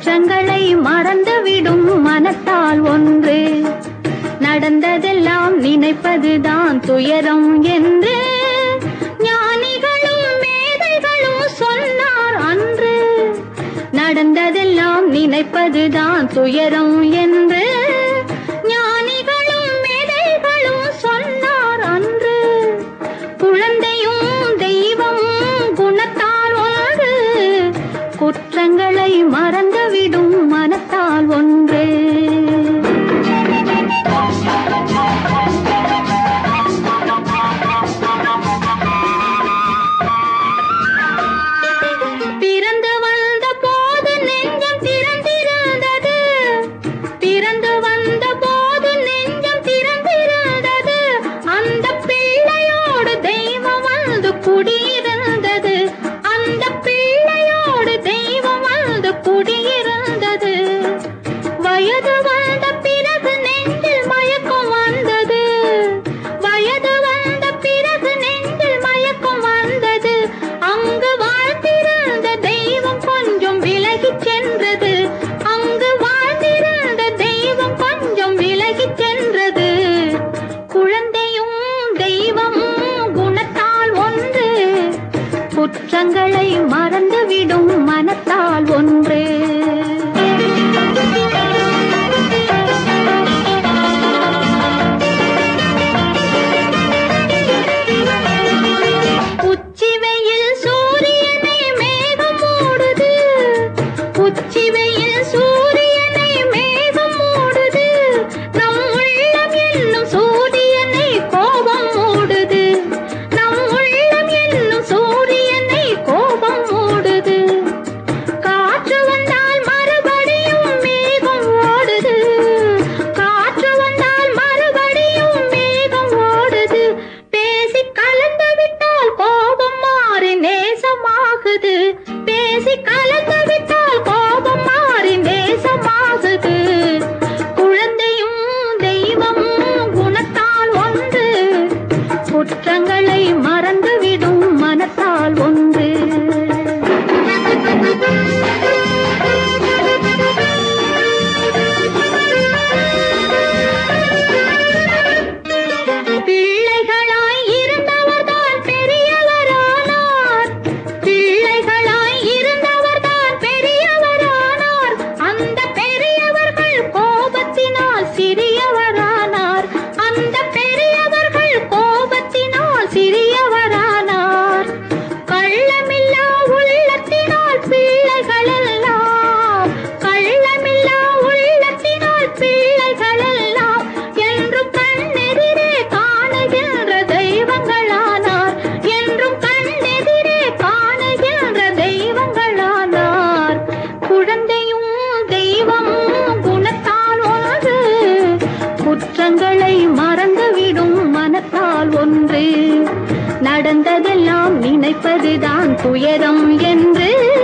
குற்றங்களை மறந்துவிடும் மனத்தால் ஒன்று. நடந்ததெல்லாம் நினைப்பதுதான் துயரம் என்று ஞானிகளும் மேதைகளும் சொன்னார் அன்று. நடந்ததெல்லாம் நினைப்பதுதான் துயரம் என்று ஞானிகளும் மேதைகளும் சொன்னார் அன்று. குழந்தையும் தெய்வமும் குணத்தால் ஒன்று. குற்றங்களை மறந்துவிடும் மனத்தால் ஒன்று. பிறந்து வந்த போது நெஞ்சம் திறந்திருந்தது. பிறந்து வந்த போது நெஞ்சம் திறந்திருந்தது. அந்த பிள்ளையோடு தெய்வம் வந்து குடியிருந்தது. அந்த பிள்ளையோடு தெய்வம் வந்து குடியிருந்தது. வயது வந்த பிறகு நெஞ்சில் மயக்கம் வந்தது. வயது வந்த பிறகு நெஞ்சில் மயக்கம் வந்தது. அங்கு வாழ்ந்திருந்த தெய்வம் கொஞ்சம் விலகிச் சென்றது. அங்கு வாழ்ந்திருந்த தெய்வம் கொஞ்சம் விலகிச் சென்றது. குழந்தையும் தெய்வமும் குணத்தால் ஒன்று. குற்றங்களை மறந்துவிடும் மனத்தால் ஒன்று. உச்சி வெயில் சூரியனை மேகம் மூடுது. உச்சி வெயில் சூரியனை மேகம் மூடுது. நம் உள்ளம் என்னும் சூரியனை கோபம் மூடுது. நம் உள்ளம் என்னும் சூரியனை கோபம் மூடுது. காற்று வந்தால் மறுபடியும் மேகம் ஓடுது. காற்று வந்தால் மறுபடியும் மேகம் ஓடுது. பேசி கலந்து விட்டால் கோபம் மாறி நேசமாகுது. பேசி கலந்து விட்டால் கோபம் மாறி நேசமாகுது. குழந்தையும் தெய்வமும் குணத்தால் ஒன்று. குற்றங்களை மறந்துவிடும் மனத்தால் ஒன்று. பிள்ளைகளாய் இருந்தவர்தான் பெரியவரானார். பிள்ளைகளாய் இருந்தவர்தான் பெரியவரானார். அந்த பெரியவர்கள் கோபத்தினால் சிறியவரானார். அந்த பெரியவர்கள் கோபத்தினால் சிறியவரானார். கள்ளமில்லா உள்ளத்தினால் பிள்ளைகள் எல்லாம். கள்ளமில்லா உள்ளத்தினால் பிள்ளைகள் எல்லாம் என்றும் கண்ணெதிரே காணுகின்ற தெய்வங்களானார். என்றும் கண்ணெதிரே காணுகின்ற தெய்வங்களானார். குழந்தையும் தெய்வமும் குணத்தால் ஒன்று. குற்றங்களை மறந்துவிடும் மனத்தால் ஒன்று. நடந்ததெல்லாம் நினைப்பதுதான் துயரம் என்று